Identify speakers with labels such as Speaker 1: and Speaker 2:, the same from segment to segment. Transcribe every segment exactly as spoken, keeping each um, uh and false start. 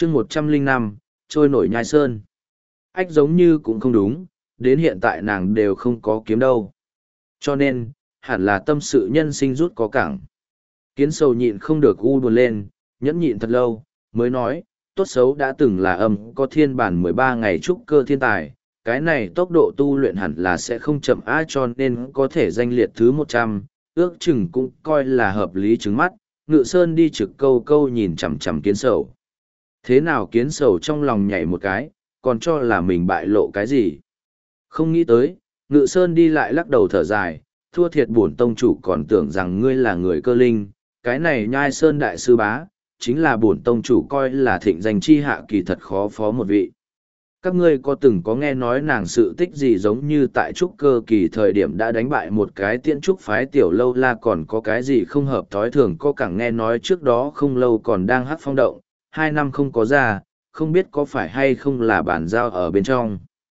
Speaker 1: chương một trăm linh năm trôi nổi nhai sơn. Ách giống như cũng không đúng, đến hiện tại nàng đều không có kiếm đâu. Cho nên, hẳn là tâm sự nhân sinh rút có cẳng. Kiến sầu nhịn không được u buồn lên, nhẫn nhịn thật lâu, mới nói, tốt xấu đã từng là âm có thiên bản mười ba ngày trúc cơ thiên tài, cái này tốc độ tu luyện hẳn là sẽ không chậm á, cho nên có thể danh liệt thứ một trăm, ước chừng cũng coi là hợp lý trứng mắt. Ngự Sơn đi trực câu câu nhìn chằm chằm kiến sầu. Thế nào kiến sầu trong lòng nhảy một cái, còn cho là mình bại lộ cái gì? Không nghĩ tới, Ngự Sơn đi lại lắc đầu thở dài, thua thiệt bổn tông chủ còn tưởng rằng ngươi là người cơ linh, cái này nhai sơn đại sư bá, chính là bổn tông chủ coi là thịnh danh chi hạ kỳ thật khó phó một vị. Các ngươi có từng có nghe nói nàng sự tích gì giống như tại trúc cơ kỳ thời điểm đã đánh bại một cái tiễn trúc phái tiểu lâu la, còn có cái gì không hợp thói thường, có cẳng nghe nói trước đó không lâu còn đang hát phong động, hai năm không có ra, không biết có phải hay không là bản giao ở bên trong.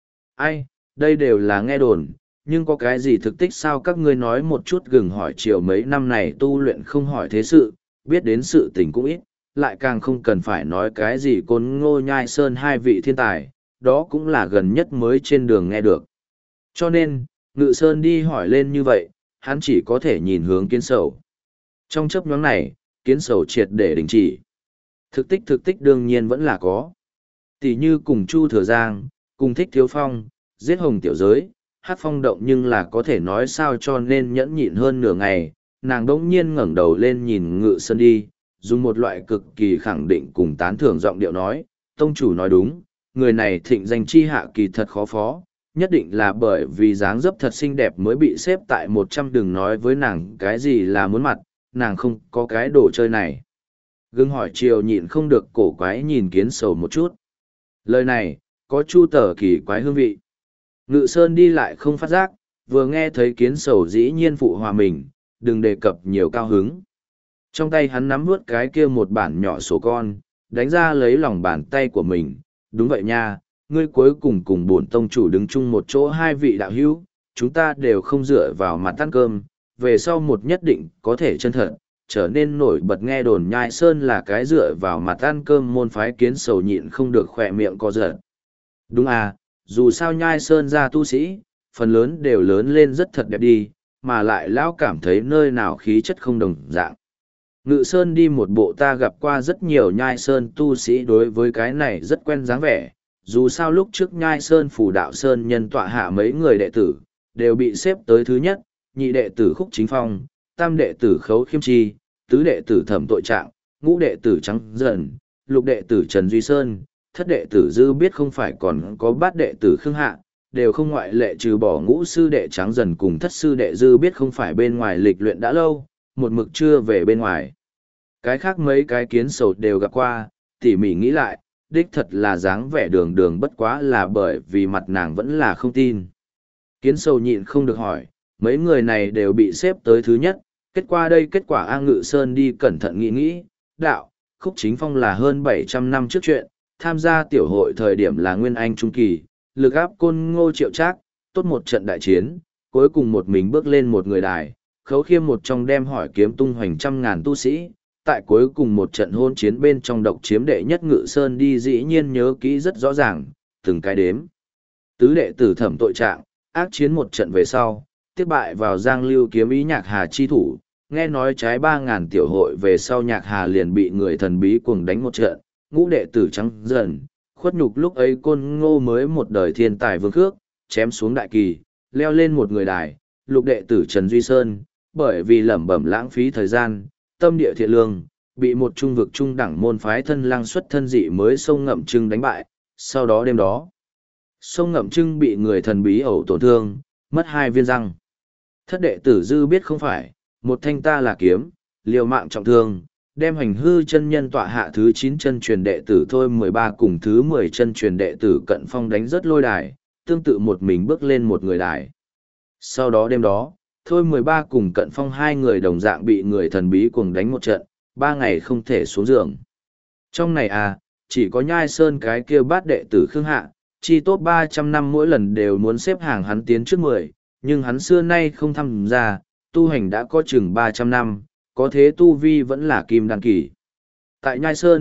Speaker 1: Ai, đây đều là nghe đồn, nhưng có cái gì thực tích sao? Các ngươi nói một chút gừng hỏi chiều mấy năm này tu luyện không hỏi thế sự, biết đến sự tình cũng ít, lại càng không cần phải nói cái gì Côn Ngô Nhai Sơn hai vị thiên tài, đó cũng là gần nhất mới trên đường nghe được. Cho nên, Ngự Sơn đi hỏi lên như vậy, hắn chỉ có thể nhìn hướng kiến sầu. Trong chấp nhóm này, kiến sầu triệt để đình chỉ. Thực tích thực tích đương nhiên vẫn là có. Tỷ như cùng Chu Thừa Giang, cùng Thích Thiếu Phong, giết hồng tiểu giới, hát phong động, nhưng là có thể nói sao cho nên nhẫn nhịn hơn nửa ngày, nàng đỗng nhiên ngẩng đầu lên nhìn Ngự Sơn đi, dùng một loại cực kỳ khẳng định cùng tán thưởng giọng điệu nói, tông chủ nói đúng, người này thịnh danh chi hạ kỳ thật khó phó, nhất định là bởi vì dáng dấp thật xinh đẹp mới bị xếp tại một trăm. Đừng nói với nàng cái gì là muốn mặt, nàng không có cái đồ chơi này. Gương hỏi chiều nhịn không được cổ quái nhìn kiến sầu một chút. Lời này, có chu tờ kỳ quái hương vị. Ngự Sơn đi lại không phát giác, vừa nghe thấy kiến sầu dĩ nhiên phụ hòa mình, đừng đề cập nhiều cao hứng. Trong tay hắn nắm vướt cái kia một bản nhỏ sổ con, đánh ra lấy lòng bàn tay của mình. Đúng vậy nha, ngươi cuối cùng cùng bổn tông chủ đứng chung một chỗ, hai vị đạo hữu, chúng ta đều không dựa vào mặt ăn cơm, về sau một nhất định có thể chân thật, trở nên nổi bật. Nghe đồn Nhai Sơn là cái dựa vào mặt ăn cơm môn phái, kiến sầu nhịn không được khỏe miệng co giật. Đúng à, dù sao Nhai Sơn ra tu sĩ, phần lớn đều lớn lên rất thật đẹp đi, mà lại lão cảm thấy nơi nào khí chất không đồng dạng. Ngự Sơn đi một bộ, ta gặp qua rất nhiều Nhai Sơn tu sĩ đối với cái này rất quen dáng vẻ, dù sao lúc trước Nhai Sơn Phủ Đạo Sơn nhân tọa hạ mấy người đệ tử, đều bị xếp tới thứ nhất, nhị đệ tử Khúc Chính Phong, tam đệ tử Khấu Khiêm Chi, tứ đệ tử Thẩm Tội Trạng, ngũ đệ tử Trắng Dần, lục đệ tử Trần Duy Sơn, thất đệ tử Dư Biết, không phải còn có bát đệ tử Khương Hạ, đều không ngoại lệ, trừ bỏ ngũ sư đệ Trắng Dần cùng thất sư đệ Dư Biết không phải bên ngoài lịch luyện đã lâu, một mực chưa về bên ngoài. Cái khác mấy cái kiến sầu đều gặp qua, tỉ mỉ nghĩ lại, đích thật là dáng vẻ đường đường, bất quá là bởi vì mặt nàng vẫn là không tin. Kiến sầu nhịn không được hỏi, mấy người này đều bị xếp tới thứ nhất, kết quả đây kết quả A. Ngự Sơn đi cẩn thận nghĩ nghĩ, đạo, Khúc Chính Phong là hơn bảy trăm năm trước chuyện, tham gia tiểu hội thời điểm là Nguyên Anh Trung Kỳ, lực áp Côn Ngô Triệu Trác, tốt một trận đại chiến, cuối cùng một mình bước lên một người đài, Khấu Khiêm một trong đem hỏi kiếm tung hoành trăm ngàn tu sĩ, tại cuối cùng một trận hôn chiến bên trong độc chiếm đệ nhất. Ngự Sơn đi dĩ nhiên nhớ kỹ rất rõ ràng, từng cái đếm. Tứ đệ tử Thẩm Tội Trạng, ác chiến một trận về sau, tiếp bại vào Giang Lưu kiếm ý Nhạc Hà chi thủ, nghe nói trái ba ngàn tiểu hội về sau Nhạc Hà liền bị người thần bí cuồng đánh một trận. Ngũ đệ tử Trắng Dần, khuất nhục lúc ấy Côn Ngô mới một đời thiên tài vương khước, chém xuống đại kỳ, leo lên một người đài. Lục đệ tử Trần Duy Sơn, bởi vì lẩm bẩm lãng phí thời gian, tâm địa thiện lương, bị một trung vực trung đẳng môn phái thân lang xuất thân dị mới sông Ngậm Trưng đánh bại. Sau đó đêm đó, sông Ngậm Trưng bị người thần bí ẩu tổn thương, mất hai viên răng. Thất đệ tử Dư Biết không phải, một thanh ta là kiếm, liều mạng trọng thương, đem Hành Hư chân nhân tọa hạ thứ chín chân truyền đệ tử Thôi mười ba cùng thứ mười chân truyền đệ tử Cận Phong đánh rất lôi đài, tương tự một mình bước lên một người đài. Sau đó đêm đó, Thôi mười ba cùng Cận Phong hai người đồng dạng bị người thần bí cuồng đánh một trận, ba ngày không thể xuống giường. Trong này à, chỉ có Nhai Sơn cái kia bát đệ tử Khương Hạ, chi top ba trăm năm mỗi lần đều muốn xếp hàng hắn tiến trước mười, nhưng hắn xưa nay không tham gia, tu hành đã có chừng ba trăm năm, có thế tu vi vẫn là kim đan kỳ. Tại Nhai Sơn,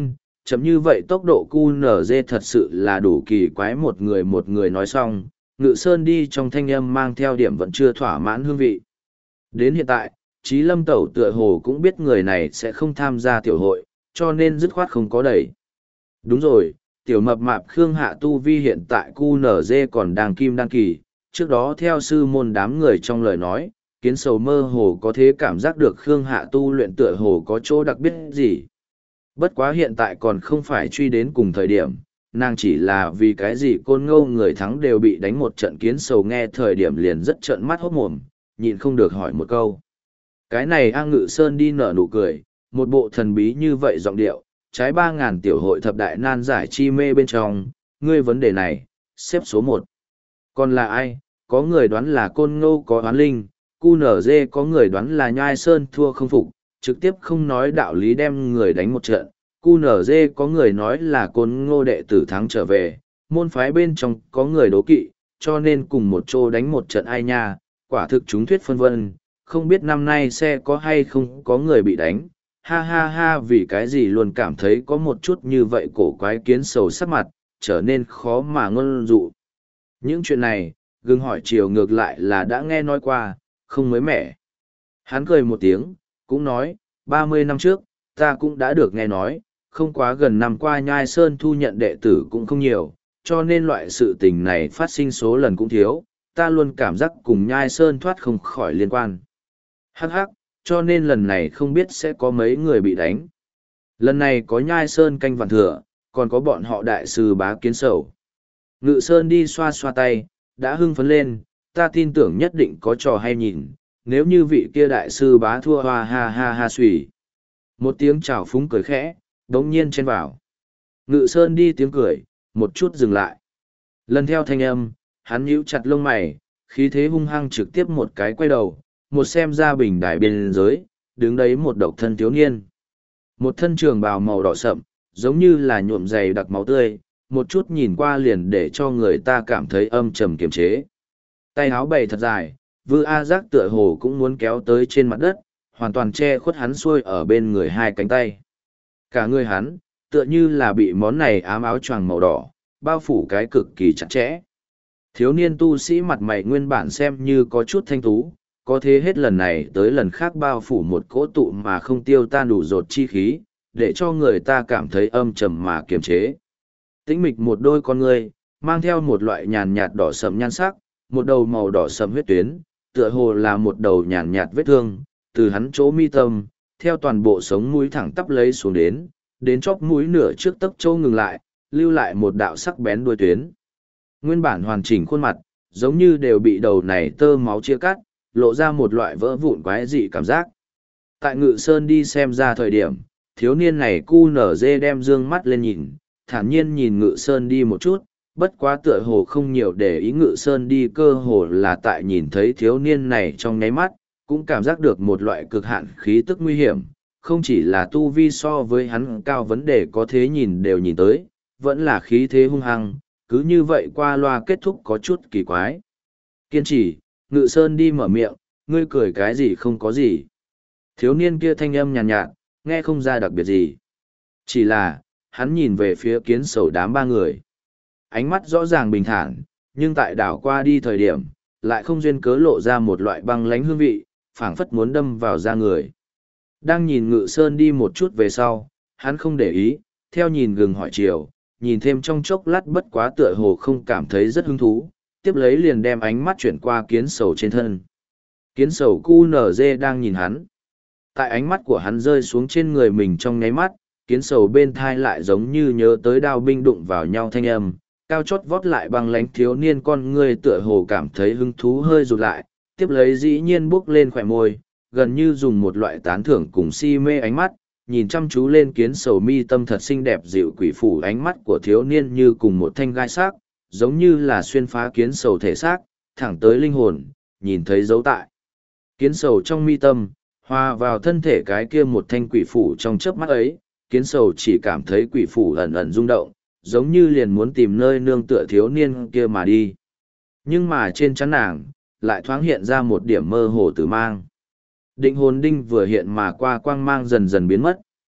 Speaker 1: chậm như vậy tốc độ cu nở dê thật sự là đủ kỳ quái. Một người một người nói xong, Ngự Sơn đi trong thanh âm mang theo điểm vẫn chưa thỏa mãn hương vị. Đến hiện tại, Chí Lâm Tẩu tựa hồ cũng biết người này sẽ không tham gia tiểu hội, cho nên dứt khoát không có đẩy. Đúng rồi, tiểu mập mạp Khương Hạ tu vi hiện tại cu nở dê còn đang kim đăng kỳ, trước đó theo sư môn đám người trong lời nói, kiến sầu mơ hồ có thế cảm giác được Khương Hạ tu luyện tựa hồ có chỗ đặc biệt gì. Bất quá hiện tại còn không phải truy đến cùng thời điểm, nàng chỉ là vì cái gì côn ngô người thắng đều bị đánh một trận. Kiến sầu nghe thời điểm liền rất trợn mắt hốt mồm, nhịn không được hỏi một câu. Cái này A Ngự Sơn đi nở nụ cười, một bộ thần bí như vậy giọng điệu, trái ba ngàn tiểu hội thập đại nan giải chi mê bên trong, ngươi vấn đề này, xếp số một. Còn là ai? Có người đoán là côn ngô có oán linh, cu nở dê có người đoán là nhai sơn thua không phục, trực tiếp không nói đạo lý đem người đánh một trận. cu nở dê có người nói là côn ngô đệ tử thắng trở về, môn phái bên trong có người đố kỵ, cho nên cùng một chỗ đánh một trận ai nha, quả thực chúng thuyết phân vân, không biết năm nay sẽ có hay không có người bị đánh. Ha ha ha, vì cái gì luôn cảm thấy có một chút như vậy. Cổ quái kiến sầu sắc mặt, trở nên khó mà ngôn dụ. Những chuyện này, gừng hỏi chiều ngược lại là đã nghe nói qua, không mới mẻ. Hắn cười một tiếng, cũng nói, ba mươi năm trước, ta cũng đã được nghe nói, không quá gần năm qua Nhai Sơn thu nhận đệ tử cũng không nhiều, cho nên loại sự tình này phát sinh số lần cũng thiếu, ta luôn cảm giác cùng Nhai Sơn thoát không khỏi liên quan. Hắc hắc, cho nên lần này không biết sẽ có mấy người bị đánh. Lần này có Nhai Sơn canh vạn thừa, còn có bọn họ đại sư bá kiến sầu. Ngự Sơn đi xoa xoa tay, đã hưng phấn lên, ta tin tưởng nhất định có trò hay nhìn, nếu như vị kia đại sư bá thua hoa ha ha ha xùy. Một tiếng chào phúng cười khẽ, đống nhiên chen vào. Ngự Sơn đi tiếng cười, một chút dừng lại. Lần theo thanh âm, hắn nhíu chặt lông mày, khí thế hung hăng trực tiếp một cái quay đầu, một xem ra bình đài biên giới, đứng đấy một độc thân thiếu niên. Một thân trường bào màu đỏ sậm, giống như là nhuộm dày đặc máu tươi, một chút nhìn qua liền để cho người ta cảm thấy âm trầm kiềm chế. Tay áo bày thật dài, Vư A Giác tựa hồ cũng muốn kéo tới trên mặt đất, hoàn toàn che khuất hắn xuôi ở bên người hai cánh tay. Cả người hắn, tựa như là bị món này ám áo choàng màu đỏ, bao phủ cái cực kỳ chặt chẽ. Thiếu niên tu sĩ mặt mày nguyên bản xem như có chút thanh tú, có thế hết lần này tới lần khác bao phủ một cỗ tụ mà không tiêu tan đủ rột chi khí, để cho người ta cảm thấy âm trầm mà kiềm chế. Tĩnh mịch một đôi con người, mang theo một loại nhàn nhạt đỏ sẫm nhan sắc, một đầu màu đỏ sẫm huyết tuyến, tựa hồ là một đầu nhàn nhạt vết thương, từ hắn chỗ mi tâm, theo toàn bộ sống mũi thẳng tắp lấy xuống đến, đến chóp mũi nửa trước tấc châu ngừng lại, lưu lại một đạo sắc bén đuôi tuyến. Nguyên bản hoàn chỉnh khuôn mặt, giống như đều bị đầu này tơ máu chia cắt, lộ ra một loại vỡ vụn quái dị cảm giác. Tại Ngự Sơn đi xem ra thời điểm, thiếu niên này cu nở dê đem dương mắt lên nhìn, thản nhiên nhìn Ngự Sơn đi một chút, bất quá tựa hồ không nhiều để ý. Ngự Sơn đi cơ hồ là tại nhìn thấy thiếu niên này trong nháy mắt, cũng cảm giác được một loại cực hạn khí tức nguy hiểm, không chỉ là tu vi so với hắn cao vấn đề có thế nhìn đều nhìn tới, vẫn là khí thế hung hăng, cứ như vậy qua loa kết thúc có chút kỳ quái. Kiên trì, Ngự Sơn đi mở miệng, ngươi cười cái gì không có gì. Thiếu niên kia thanh âm nhàn nhạt, nhạt, nghe không ra đặc biệt gì. Chỉ là, hắn nhìn về phía kiến sầu đám ba người. Ánh mắt rõ ràng bình thản, nhưng tại đảo qua đi thời điểm, lại không duyên cớ lộ ra một loại băng lánh hương vị, phảng phất muốn đâm vào da người. Đang nhìn Ngự Sơn đi một chút về sau, hắn không để ý, theo nhìn gừng hỏi chiều, nhìn thêm trong chốc lát bất quá tựa hồ không cảm thấy rất hứng thú, tiếp lấy liền đem ánh mắt chuyển qua kiến sầu trên thân. Kiến sầu cu nở dê đang nhìn hắn. Tại ánh mắt của hắn rơi xuống trên người mình trong nháy mắt, kiến sầu bên thai lại giống như nhớ tới đao binh đụng vào nhau thanh âm, cao chót vót lại băng lánh thiếu niên con ngươi tựa hồ cảm thấy hứng thú hơi rụt lại, tiếp lấy dĩ nhiên bước lên khỏe môi, gần như dùng một loại tán thưởng cùng si mê ánh mắt, nhìn chăm chú lên kiến sầu mi tâm thật xinh đẹp dịu quỷ phủ. Ánh mắt của thiếu niên như cùng một thanh gai sắc, giống như là xuyên phá kiến sầu thể xác, thẳng tới linh hồn, nhìn thấy dấu tại. Kiến sầu trong mi tâm, hòa vào thân thể cái kia một thanh quỷ phủ trong chớp mắt ấy, kiến sầu chỉ cảm thấy quỷ phủ ẩn ẩn rung động, giống như liền muốn tìm nơi nương tựa thiếu niên kia mà đi. Nhưng mà trên trán nàng, lại thoáng hiện ra một điểm mơ hồ tử mang. Định hồn đinh vừa hiện mà qua quang mang dần dần biến mất.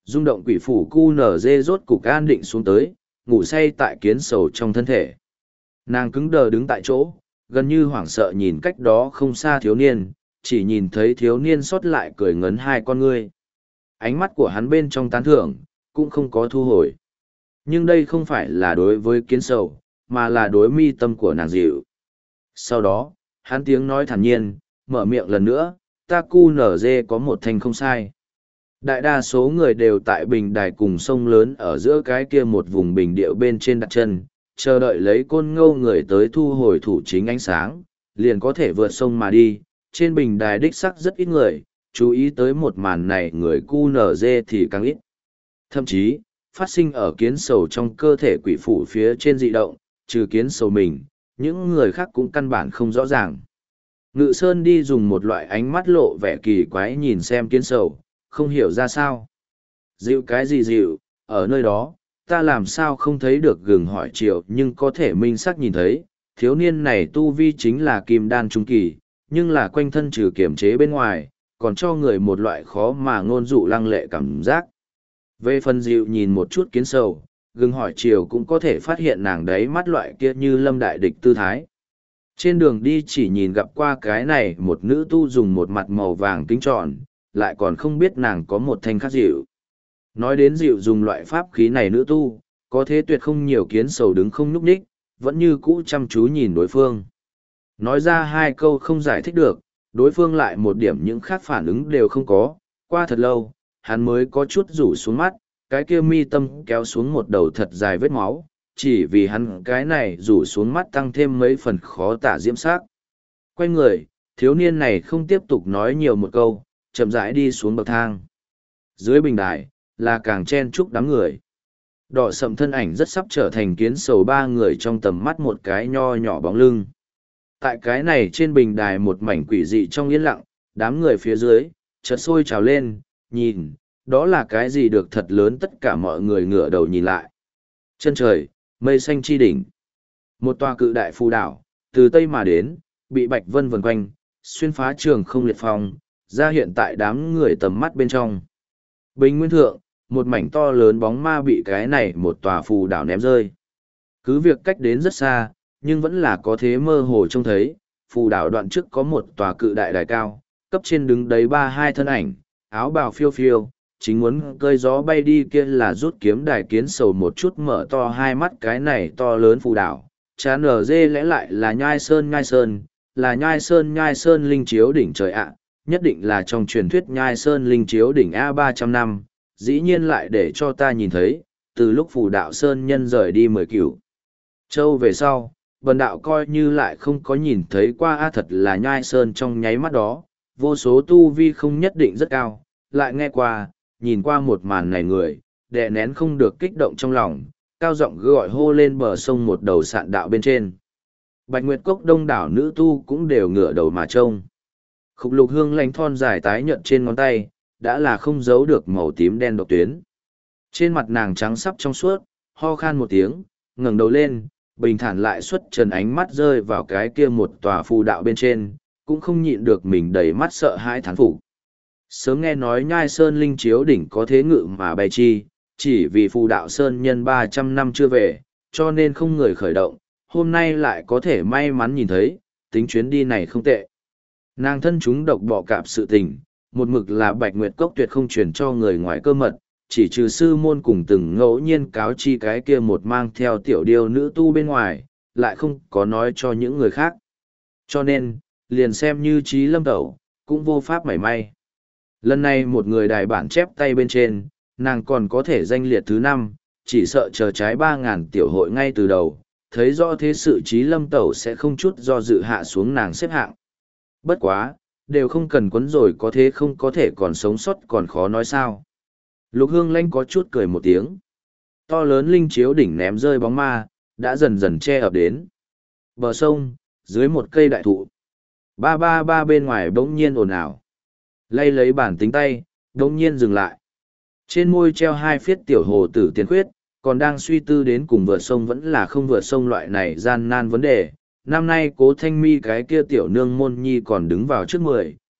Speaker 1: rung động quỷ phủ cu nở dê rốt cục an định xuống tới, ngủ say tại kiến sầu trong thân thể. Nàng cứng đờ đứng tại chỗ, gần như hoảng sợ nhìn cách đó không xa thiếu niên, chỉ nhìn thấy thiếu niên xót lại cười ngấn hai con ngươi. Ánh mắt của hắn bên trong tán thưởng, cũng không có thu hồi. Nhưng đây không phải là đối với kiến sầu, mà là đối mi tâm của nàng dịu. Sau đó, hắn tiếng nói thản nhiên, mở miệng lần nữa, ta cu nở dê có một thanh không sai. Đại đa số người đều tại bình đài cùng sông lớn ở giữa cái kia một vùng bình điệu bên trên đặt chân, chờ đợi lấy côn ngô người tới thu hồi thủ chính ánh sáng, liền có thể vượt sông mà đi. Trên bình đài đích sắc rất ít người, chú ý tới một màn này người cu nở dê thì càng ít. Thậm chí, phát sinh ở kiến sầu trong cơ thể quỷ phủ phía trên dị động, trừ kiến sầu mình, những người khác cũng căn bản không rõ ràng. Ngự Sơn đi dùng một loại ánh mắt lộ vẻ kỳ quái nhìn xem kiến sầu, không hiểu ra sao. Dịu cái gì dịu, ở nơi đó, ta làm sao không thấy được gừng hỏi chiều nhưng có thể minh xác nhìn thấy, thiếu niên này tu vi chính là kim đan trung kỳ, nhưng là quanh thân trừ kiểm chế bên ngoài, còn cho người một loại khó mà ngôn dụ lăng lệ cảm giác. Về phần dịu nhìn một chút kiến sầu, gừng hỏi chiều cũng có thể phát hiện nàng đấy mắt loại kia như lâm đại địch tư thái. Trên đường đi chỉ nhìn gặp qua cái này một nữ tu dùng một mặt màu vàng kính tròn, lại còn không biết nàng có một thanh khắc dịu. Nói đến dịu dùng loại pháp khí này nữ tu, có thế tuyệt không nhiều kiến sầu đứng không nhúc nhích, vẫn như cũ chăm chú nhìn đối phương. Nói ra hai câu không giải thích được, đối phương lại một điểm những khác phản ứng đều không có, qua thật lâu, hắn mới có chút rủ xuống mắt, cái kia mi tâm kéo xuống một đầu thật dài vết máu, chỉ vì hắn cái này rủ xuống mắt tăng thêm mấy phần khó tả diễm sắc. Quay người, thiếu niên này không tiếp tục nói nhiều một câu, chậm rãi đi xuống bậc thang. Dưới bình đài, là càng chen chúc đám người. Đỏ sậm thân ảnh rất sắp trở thành kiến sầu ba người trong tầm mắt một cái nho nhỏ bóng lưng. Tại cái này trên bình đài một mảnh quỷ dị trong yên lặng, đám người phía dưới, chợt sôi trào lên, nhìn, đó là cái gì được thật lớn tất cả mọi người ngửa đầu nhìn lại. Chân trời, mây xanh chi đỉnh. Một tòa cự đại phù đảo, từ tây mà đến, bị bạch vân vần quanh, xuyên phá trường không liệt phong, ra hiện tại đám người tầm mắt bên trong. Bình nguyên thượng, một mảnh to lớn bóng ma bị cái này một tòa phù đảo ném rơi. Cứ việc cách đến rất xa, nhưng vẫn là có thế mơ hồ trông thấy, phù đảo đoạn trước có một tòa cự đại đài cao, cấp trên đứng đấy ba hai thân ảnh, áo bào phiêu phiêu, chính muốn cơi gió bay đi kia là rút kiếm đài kiến sầu một chút mở to hai mắt cái này to lớn phù đảo. Chán ở dê lẽ lại là nhai sơn nhai sơn, là nhai sơn nhai sơn linh chiếu đỉnh trời ạ, nhất định là trong truyền thuyết nhai sơn linh chiếu đỉnh A ba trăm năm, dĩ nhiên lại để cho ta nhìn thấy, từ lúc phù đạo sơn nhân rời đi mười cửu châu về sau, bần đạo coi như lại không có nhìn thấy qua A thật là nhai sơn trong nháy mắt đó, vô số tu vi không nhất định rất cao, lại nghe qua, nhìn qua một màn này người, đè nén không được kích động trong lòng, cao giọng gọi hô lên bờ sông một đầu sạn đạo bên trên. Bạch Nguyệt Cốc đông đảo nữ tu cũng đều ngửa đầu mà trông. Khúc lục hương lành thon dài tái nhợt trên ngón tay, đã là không giấu được màu tím đen độc tuyến. Trên mặt nàng trắng sắp trong suốt, ho khan một tiếng, ngẩng đầu lên, bình thản lại xuất trần ánh mắt rơi vào cái kia một tòa phù đạo bên trên, cũng không nhịn được mình đầy mắt sợ hãi thán phục. Sớm nghe nói nhai sơn linh chiếu đỉnh có thế ngự mà bay chi, chỉ vì phù đạo sơn nhân ba trăm năm chưa về, cho nên không người khởi động, hôm nay lại có thể may mắn nhìn thấy, tính chuyến đi này không tệ. Nàng thân chúng độc bọ cạp sự tình, một mực là Bạch Nguyệt Cốc tuyệt không truyền cho người ngoài cơ mật, chỉ trừ sư môn cùng từng ngẫu nhiên cáo chi cái kia một mang theo tiểu điêu nữ tu bên ngoài, lại không có nói cho những người khác. Cho nên, liền xem như trí lâm tẩu, cũng vô pháp mảy may. Lần này một người đài bản chép tay bên trên, nàng còn có thể danh liệt thứ năm, chỉ sợ chờ trái ba ngàn tiểu hội ngay từ đầu, thấy rõ thế sự trí lâm tẩu sẽ không chút do dự hạ xuống nàng xếp hạng. Bất quá, đều không cần quấn rồi có thế không có thể còn sống sót còn khó nói sao. Lục Hương Lanh có chút cười một tiếng. To lớn linh chiếu đỉnh ném rơi bóng ma, đã dần dần che ập đến. Bờ sông, dưới một cây đại thụ. Ba ba ba bên ngoài bỗng nhiên ồn ào. Lay lấy bản tính tay, bỗng nhiên dừng lại. Trên môi treo hai phiết tiểu hồ tử tiền khuyết, còn đang suy tư đến cùng vượt sông vẫn là không vượt sông loại này gian nan vấn đề. Năm nay cố thanh mi cái kia tiểu nương môn nhi còn đứng vào trước mười,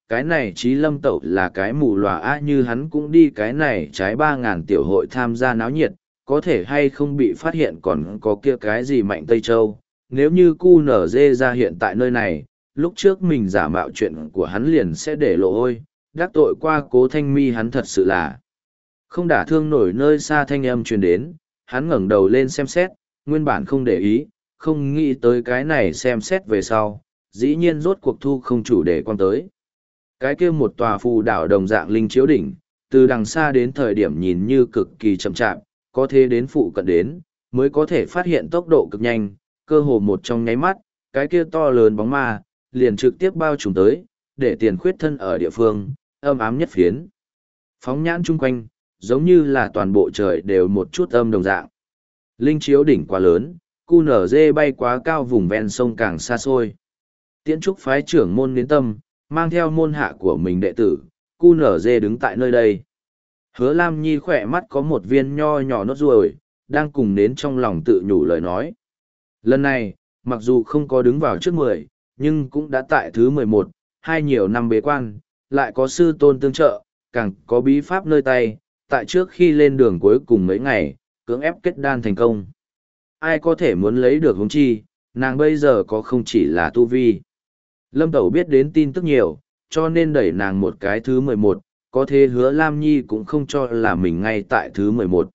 Speaker 1: cái này Trí Lâm Tẩu là cái mù lòa á, như hắn cũng đi cái này trái ba ngàn tiểu hội tham gia náo nhiệt, có thể hay không bị phát hiện còn có kia cái gì Mạnh Tây Châu. Nếu như cu nở dê ra hiện tại nơi này, lúc trước mình giả mạo chuyện của hắn liền sẽ để lộ ôi, đắc tội qua Cố Thanh Mi hắn thật sự là không đả thương nổi. Nơi xa thanh âm truyền đến, hắn ngẩng đầu lên xem xét, nguyên bản không để ý, không nghĩ tới cái này xem xét về sau, dĩ nhiên rốt cuộc thu không chủ đề quan tới. Cái kia một tòa phù đảo đồng dạng linh chiếu đỉnh, từ đằng xa đến thời điểm nhìn như cực kỳ chậm chạp, có thế đến phụ cận đến, mới có thể phát hiện tốc độ cực nhanh, cơ hồ một trong nháy mắt, cái kia to lớn bóng ma, liền trực tiếp bao trùm tới, để tiền khuyết thân ở địa phương, âm ám nhất phiến. Phóng nhãn chung quanh, giống như là toàn bộ trời đều một chút âm đồng dạng. Linh chiếu đỉnh quá lớn, cu nở dê bay quá cao, vùng ven sông càng xa xôi. Tiễn trúc phái trưởng môn đến tâm, mang theo môn hạ của mình đệ tử, cu nở dê đứng tại nơi đây. Hứa Lam Nhi khỏe mắt có một viên nho nhỏ nốt ruồi, đang cùng nến trong lòng tự nhủ lời nói. Lần này, mặc dù không có đứng vào trước mười, nhưng cũng đã tại thứ mười một, hai nhiều năm bế quan, lại có sư tôn tương trợ, càng có bí pháp nơi tay, tại trước khi lên đường cuối cùng mấy ngày, cưỡng ép kết đan thành công. Ai có thể muốn lấy được huống chi, nàng bây giờ có không chỉ là tu vi. Lâm Tẩu biết đến tin tức nhiều, cho nên đẩy nàng một cái thứ mười một, có thế Hứa Lam Nhi cũng không cho là mình ngay tại thứ mười một.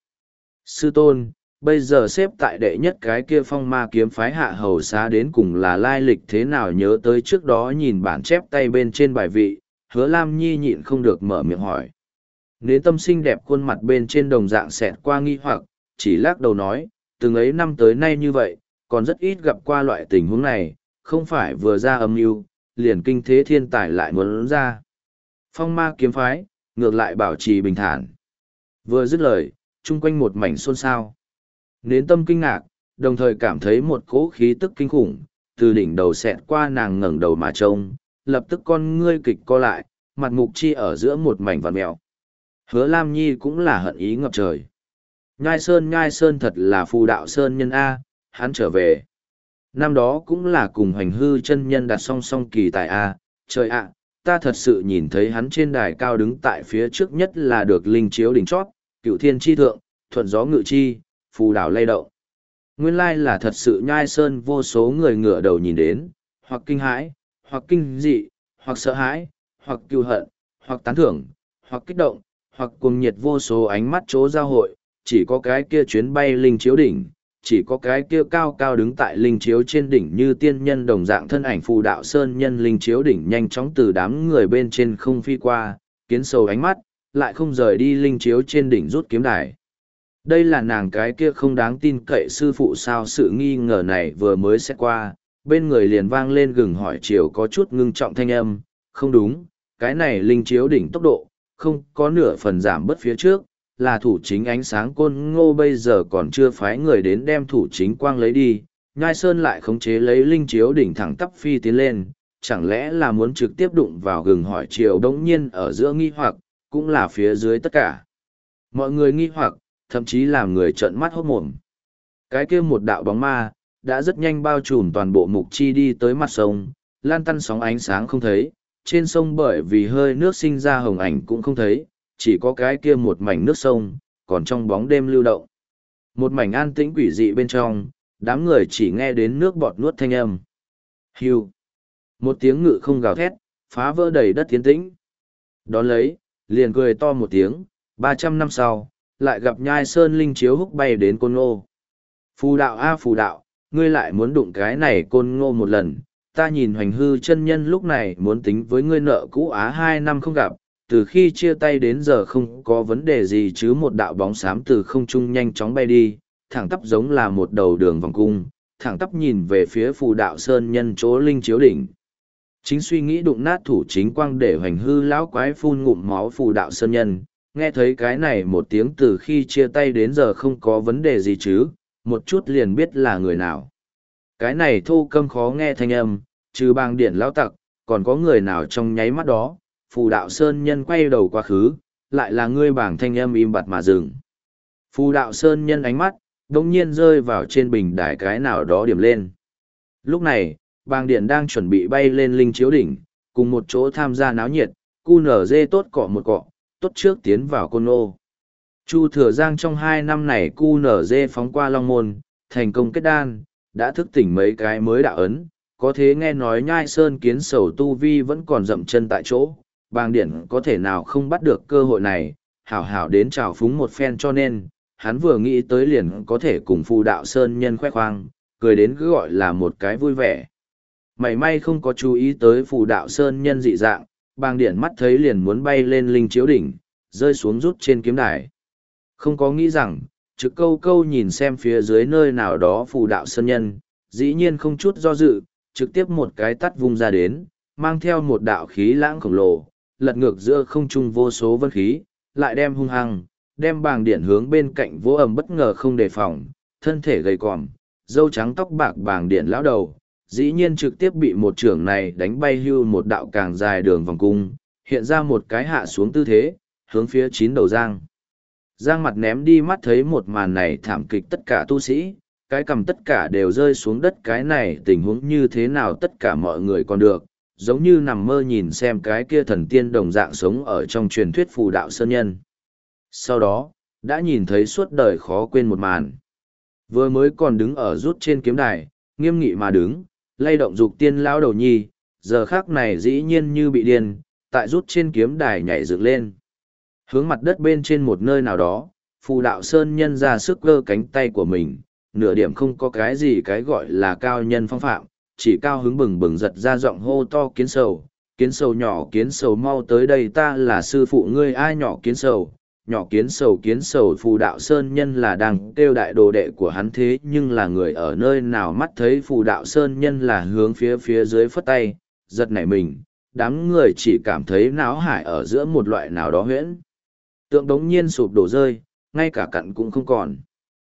Speaker 1: Sư tôn, bây giờ xếp tại đệ nhất cái kia phong ma kiếm phái hạ hầu xá đến cùng là lai lịch thế nào, nhớ tới trước đó nhìn bản chép tay bên trên bài vị, Hứa Lam Nhi nhịn không được mở miệng hỏi. Nến tâm xinh đẹp khuôn mặt bên trên đồng dạng xẹt qua nghi hoặc, chỉ lắc đầu nói, từng ấy năm tới nay như vậy, còn rất ít gặp qua loại tình huống này, không phải vừa ra âm mưu liền kinh thế thiên tài lại muốn ra. Phong ma kiếm phái, ngược lại bảo trì bình thản. Vừa dứt lời, chung quanh một mảnh xôn xao. Nến tâm kinh ngạc, đồng thời cảm thấy một cỗ khí tức kinh khủng, từ đỉnh đầu xẹt qua, nàng ngẩng đầu mà trông, lập tức con ngươi kịch co lại, mặt mục chi ở giữa một mảnh vằn mèo. Hứa Lam Nhi cũng là hận ý ngập trời. Nhai Sơn Nhai Sơn thật là phù đạo Sơn nhân A, hắn trở về. Năm đó cũng là cùng Hoành Hư chân nhân đặt song song kỳ tài A, trời ạ, ta thật sự nhìn thấy hắn trên đài cao đứng tại phía trước nhất là được linh chiếu đỉnh chót, cựu thiên chi thượng, thuận gió ngự chi, phù đảo lay động. Nguyên lai là thật sự Nhai Sơn, vô số người ngửa đầu nhìn đến, hoặc kinh hãi, hoặc kinh dị, hoặc sợ hãi, hoặc cừu hận, hoặc tán thưởng, hoặc kích động, hoặc cuồng nhiệt, vô số ánh mắt chỗ giao hội, chỉ có cái kia chuyến bay linh chiếu đỉnh, chỉ có cái kia cao cao đứng tại linh chiếu trên đỉnh như tiên nhân đồng dạng thân ảnh phù đạo sơn nhân linh chiếu đỉnh nhanh chóng từ đám người bên trên không phi qua, kiến sầu ánh mắt, lại không rời đi linh chiếu trên đỉnh rút kiếm đài. Đây là nàng cái kia không đáng tin cậy sư phụ sao? Sự nghi ngờ này vừa mới xét qua, bên người liền vang lên gừng hỏi chiều có chút ngưng trọng thanh âm, không đúng, cái này linh chiếu đỉnh tốc độ, không có nửa phần giảm bất phía trước, là thủ chính ánh sáng Côn Ngô bây giờ còn chưa phái người đến đem thủ chính quang lấy đi, Nhai Sơn lại khống chế lấy linh chiếu đỉnh thẳng tắp phi tiến lên, chẳng lẽ là muốn trực tiếp đụng vào gừng hỏi chiều? Đống nhiên ở giữa nghi hoặc, cũng là phía dưới tất cả. Mọi người nghi hoặc, thậm chí làm người trợn mắt hốt mồm. Cái kia một đạo bóng ma, đã rất nhanh bao trùm toàn bộ mục chi đi tới mặt sông, lan tăn sóng ánh sáng không thấy, trên sông bởi vì hơi nước sinh ra hồng ảnh cũng không thấy, chỉ có cái kia một mảnh nước sông, còn trong bóng đêm lưu động. Một mảnh an tĩnh quỷ dị bên trong, đám người chỉ nghe đến nước bọt nuốt thanh âm. Hưu. Một tiếng ngự không gào thét, phá vỡ đầy đất tiến tĩnh. Đón lấy, liền cười to một tiếng, ba trăm năm sau, lại gặp Nhai Sơn linh chiếu húc bay đến Côn Ngô. Phù đạo a phù đạo, ngươi lại muốn đụng cái này Côn Ngô một lần, ta nhìn Hoành Hư chân nhân lúc này muốn tính với ngươi nợ cũ á, hai năm không gặp, từ khi chia tay đến giờ không có vấn đề gì chứ. Một đạo bóng xám từ không trung nhanh chóng bay đi, thẳng tắp giống là một đầu đường vòng cung, thẳng tắp nhìn về phía phù đạo sơn nhân chỗ linh chiếu đỉnh. Chính suy nghĩ đụng nát thủ chính quang để Hoành Hư lão quái phun ngụm máu phù đạo sơn nhân, nghe thấy cái này một tiếng từ khi chia tay đến giờ không có vấn đề gì chứ, một chút liền biết là người nào. Cái này thô câm khó nghe thanh âm, trừ bang điển lão tặc, còn có người nào trong nháy mắt đó, phù đạo sơn nhân quay đầu quá khứ, lại là ngươi bảng thanh âm im bặt mà dừng. Phù đạo sơn nhân ánh mắt, đồng nhiên rơi vào trên bình đài cái nào đó điểm lên. Lúc này, bang điện đang chuẩn bị bay lên linh chiếu đỉnh, cùng một chỗ tham gia náo nhiệt, cu nở dê tốt cọ một cọ, tốt trước tiến vào côn ô. Chu Thừa Giang trong hai năm này cu nở dê phóng qua Long Môn, thành công kết đan, đã thức tỉnh mấy cái mới đạo ấn, có thế nghe nói Nhai Sơn Kiến Sầu tu vi vẫn còn dậm chân tại chỗ, bàng điển có thể nào không bắt được cơ hội này, hảo hảo đến chào phúng một phen, cho nên, hắn vừa nghĩ tới liền có thể cùng Phù Đạo Sơn nhân khoe khoang, cười đến cứ gọi là một cái vui vẻ. Mảy may không có chú ý tới Phù Đạo Sơn nhân dị dạng, bàng điển mắt thấy liền muốn bay lên linh chiếu đỉnh, rơi xuống rút trên kiếm đài. Không có nghĩ rằng, trực câu câu nhìn xem phía dưới nơi nào đó Phù Đạo Sơn nhân, dĩ nhiên không chút do dự, trực tiếp một cái tắt vung ra đến, mang theo một đạo khí lãng khổng lồ, lật ngược giữa không trung vô số vân khí, lại đem hung hăng, đem bàng điển hướng bên cạnh vỗ ầm, bất ngờ không đề phòng, thân thể gầy còm, râu trắng tóc bạc bàng điển lão đầu, dĩ nhiên trực tiếp bị một trưởng này đánh bay hưu một đạo càng dài đường vòng cung, hiện ra một cái hạ xuống tư thế, hướng phía chín đầu Giang. Giang mặt ném đi mắt thấy một màn này thảm kịch, tất cả tu sĩ, cái cầm tất cả đều rơi xuống đất, cái này tình huống như thế nào tất cả mọi người còn được, giống như nằm mơ nhìn xem cái kia thần tiên đồng dạng sống ở trong truyền thuyết Phù Đạo Sơn nhân. Sau đó, đã nhìn thấy suốt đời khó quên một màn. Vừa mới còn đứng ở rút trên kiếm đài, nghiêm nghị mà đứng, lay động dục tiên lão đầu nhi, giờ khác này dĩ nhiên như bị điên, tại rút trên kiếm đài nhảy dựng lên. Hướng mặt đất bên trên một nơi nào đó, Phù Đạo Sơn nhân ra sức gơ cánh tay của mình, nửa điểm không có cái gì cái gọi là cao nhân phong phạm, chỉ cao hứng bừng bừng giật ra giọng hô to: Kiến Sầu, Kiến Sầu nhỏ Kiến Sầu mau tới đây, ta là sư phụ ngươi. Ai nhỏ Kiến Sầu, nhỏ Kiến Sầu, Kiến Sầu. Phù Đạo Sơn nhân là đang kêu đại đồ đệ của hắn, thế nhưng là người ở nơi nào mắt thấy Phù Đạo Sơn nhân là hướng phía phía dưới phất tay, giật nảy mình, đám người chỉ cảm thấy náo hải ở giữa một loại nào đó huyễn tượng đống nhiên sụp đổ rơi, ngay cả cặn cũng không còn.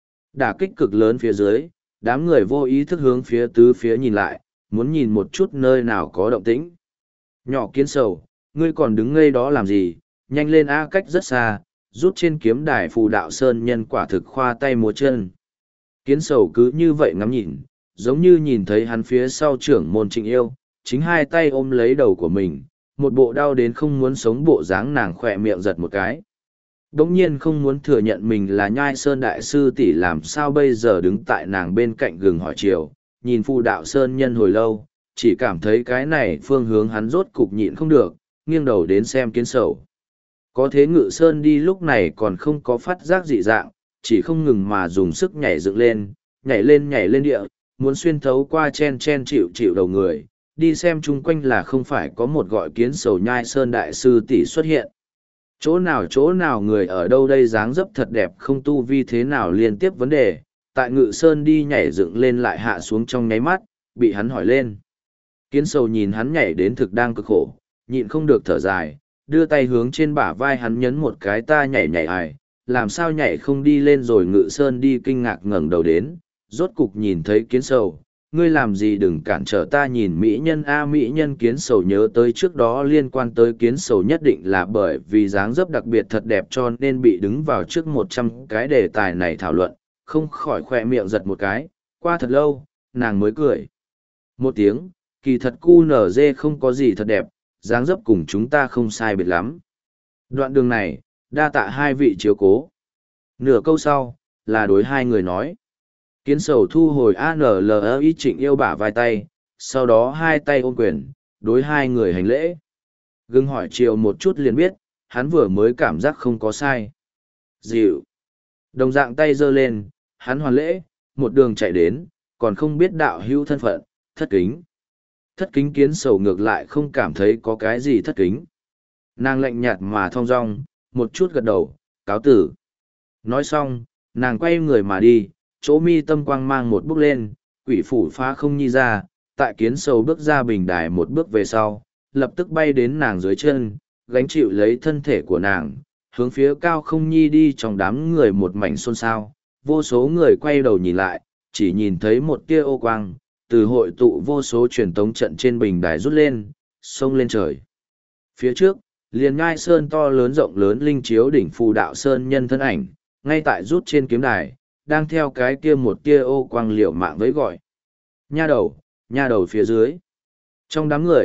Speaker 1: Đả kích cực lớn phía dưới, đám người vô ý thức hướng phía tứ phía nhìn lại, muốn nhìn một chút nơi nào có động tĩnh. Nhỏ Kiến Sầu, ngươi còn đứng ngây đó làm gì, nhanh lên a, cách rất xa, rút trên kiếm đài Phù Đạo Sơn nhân quả thực khoa tay múa chân. Kiến Sầu cứ như vậy ngắm nhìn, giống như nhìn thấy hắn phía sau trưởng môn Trịnh Yêu, chính hai tay ôm lấy đầu của mình, một bộ đau đến không muốn sống bộ dáng, nàng khỏe miệng giật một cái. Đống nhiên không muốn thừa nhận mình là Nhai Sơn đại sư tỷ, làm sao bây giờ đứng tại nàng bên cạnh gừng hỏi chiều, nhìn Phù Đạo Sơn nhân hồi lâu, chỉ cảm thấy cái này phương hướng hắn rốt cục nhịn không được, nghiêng đầu đến xem Kiến Sầu. Có thế Ngự Sơn đi lúc này còn không có phát giác dị dạng, chỉ không ngừng mà dùng sức nhảy dựng lên, nhảy lên nhảy lên địa, muốn xuyên thấu qua chen chen chịu chịu đầu người, đi xem chung quanh là không phải có một gọi Kiến Sầu Nhai Sơn đại sư tỷ xuất hiện. Chỗ nào chỗ nào người ở đâu đây, dáng dấp thật đẹp, không tu vi thế nào liên tiếp vấn đề, tại Ngự Sơn đi nhảy dựng lên lại hạ xuống trong nháy mắt, bị hắn hỏi lên. Kiến Sầu nhìn hắn nhảy đến thực đang cực khổ, nhịn không được thở dài, đưa tay hướng trên bả vai hắn nhấn một cái, ta nhảy nhảy ải, làm sao nhảy không đi lên rồi. Ngự Sơn đi kinh ngạc ngẩng đầu đến, rốt cục nhìn thấy Kiến Sầu, ngươi làm gì, đừng cản trở ta nhìn mỹ nhân a. Mỹ nhân. Kiến Sầu nhớ tới trước đó liên quan tới Kiến Sầu nhất định là bởi vì dáng dấp đặc biệt thật đẹp cho nên bị đứng vào trước một trăm cái đề tài này thảo luận, không khỏi khoe miệng giật một cái, qua thật lâu, nàng mới cười một tiếng, kỳ thật cu nở dê không có gì thật đẹp, dáng dấp cùng chúng ta không sai biệt lắm. Đoạn đường này, đa tạ hai vị chiếu cố. Nửa câu sau, là đối hai người nói. Kiến Sầu thu hồi a en lờ i Trịnh Yêu bả vai tay, sau đó hai tay ôm quyền, đối hai người hành lễ. Gừng hỏi chiều một chút liền biết, hắn vừa mới cảm giác không có sai. Dịu. Đồng dạng tay giơ lên, hắn hoàn lễ, một đường chạy đến, còn không biết đạo hữu thân phận, thất kính. Thất kính. Kiến Sầu ngược lại không cảm thấy có cái gì thất kính. Nàng lạnh nhạt mà thong dong, một chút gật đầu, cáo tử. Nói xong, nàng quay người mà đi, chỗ mi tâm quang mang một bước lên, quỷ phủ phá không nhi ra, tại Kiến Sầu bước ra bình đài một bước về sau, lập tức bay đến nàng dưới chân, gánh chịu lấy thân thể của nàng, hướng phía cao không nhi đi. Trong đám người một mảnh xôn xao, vô số người quay đầu nhìn lại, chỉ nhìn thấy một tia ô quang, từ hội tụ vô số truyền tống trận trên bình đài rút lên, xông lên trời. Phía trước, liền Nhai Sơn to lớn rộng lớn linh chiếu đỉnh Phù Đạo Sơn nhân thân ảnh, ngay tại rút trên kiếm đài, đang theo cái kia một tia ô quang liều mạng với gọi. Nha đầu, nha đầu phía dưới. Trong đám người,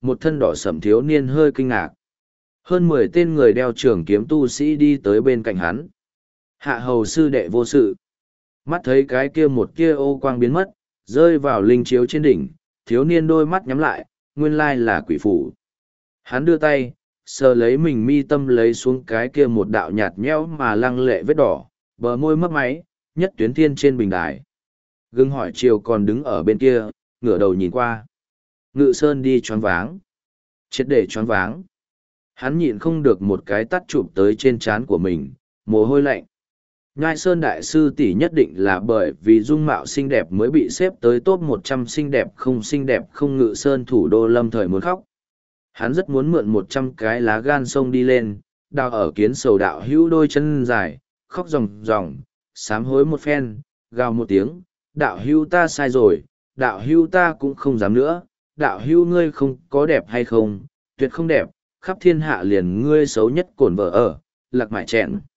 Speaker 1: một thân đỏ sẫm thiếu niên hơi kinh ngạc. Hơn mười tên người đeo trường kiếm tu sĩ đi tới bên cạnh hắn. Hạ hầu sư đệ vô sự. Mắt thấy cái kia một kia ô quang biến mất, rơi vào linh chiếu trên đỉnh, thiếu niên đôi mắt nhắm lại, nguyên lai là quỷ phủ. Hắn đưa tay, sờ lấy mình mi tâm lấy xuống cái kia một đạo nhạt nhẽo mà lăng lệ vết đỏ, bờ môi mấp máy, nhất tuyến thiên trên bình đài. Gương hỏi chiều còn đứng ở bên kia, ngửa đầu nhìn qua. Ngự sơn đi choáng váng. Triệt để choáng váng. Hắn nhịn không được một cái tắt chụp tới trên trán của mình, mồ hôi lạnh. Nhai Sơn Đại Sư tỷ nhất định là bởi vì dung mạo xinh đẹp mới bị xếp tới top một trăm xinh đẹp không xinh đẹp không Ngự Sơn thủ đô lâm thời muốn khóc. Hắn rất muốn mượn một trăm cái lá gan sông đi lên, đào ở kiến sầu đạo hữu đôi chân dài, khóc ròng ròng, sám hối một phen, gào một tiếng, đạo hữu ta sai rồi, đạo hữu ta cũng không dám nữa, đạo hữu ngươi không có đẹp hay không, tuyệt không đẹp, khắp thiên hạ liền ngươi xấu nhất cổn vợ ở, lạc mại chẹn.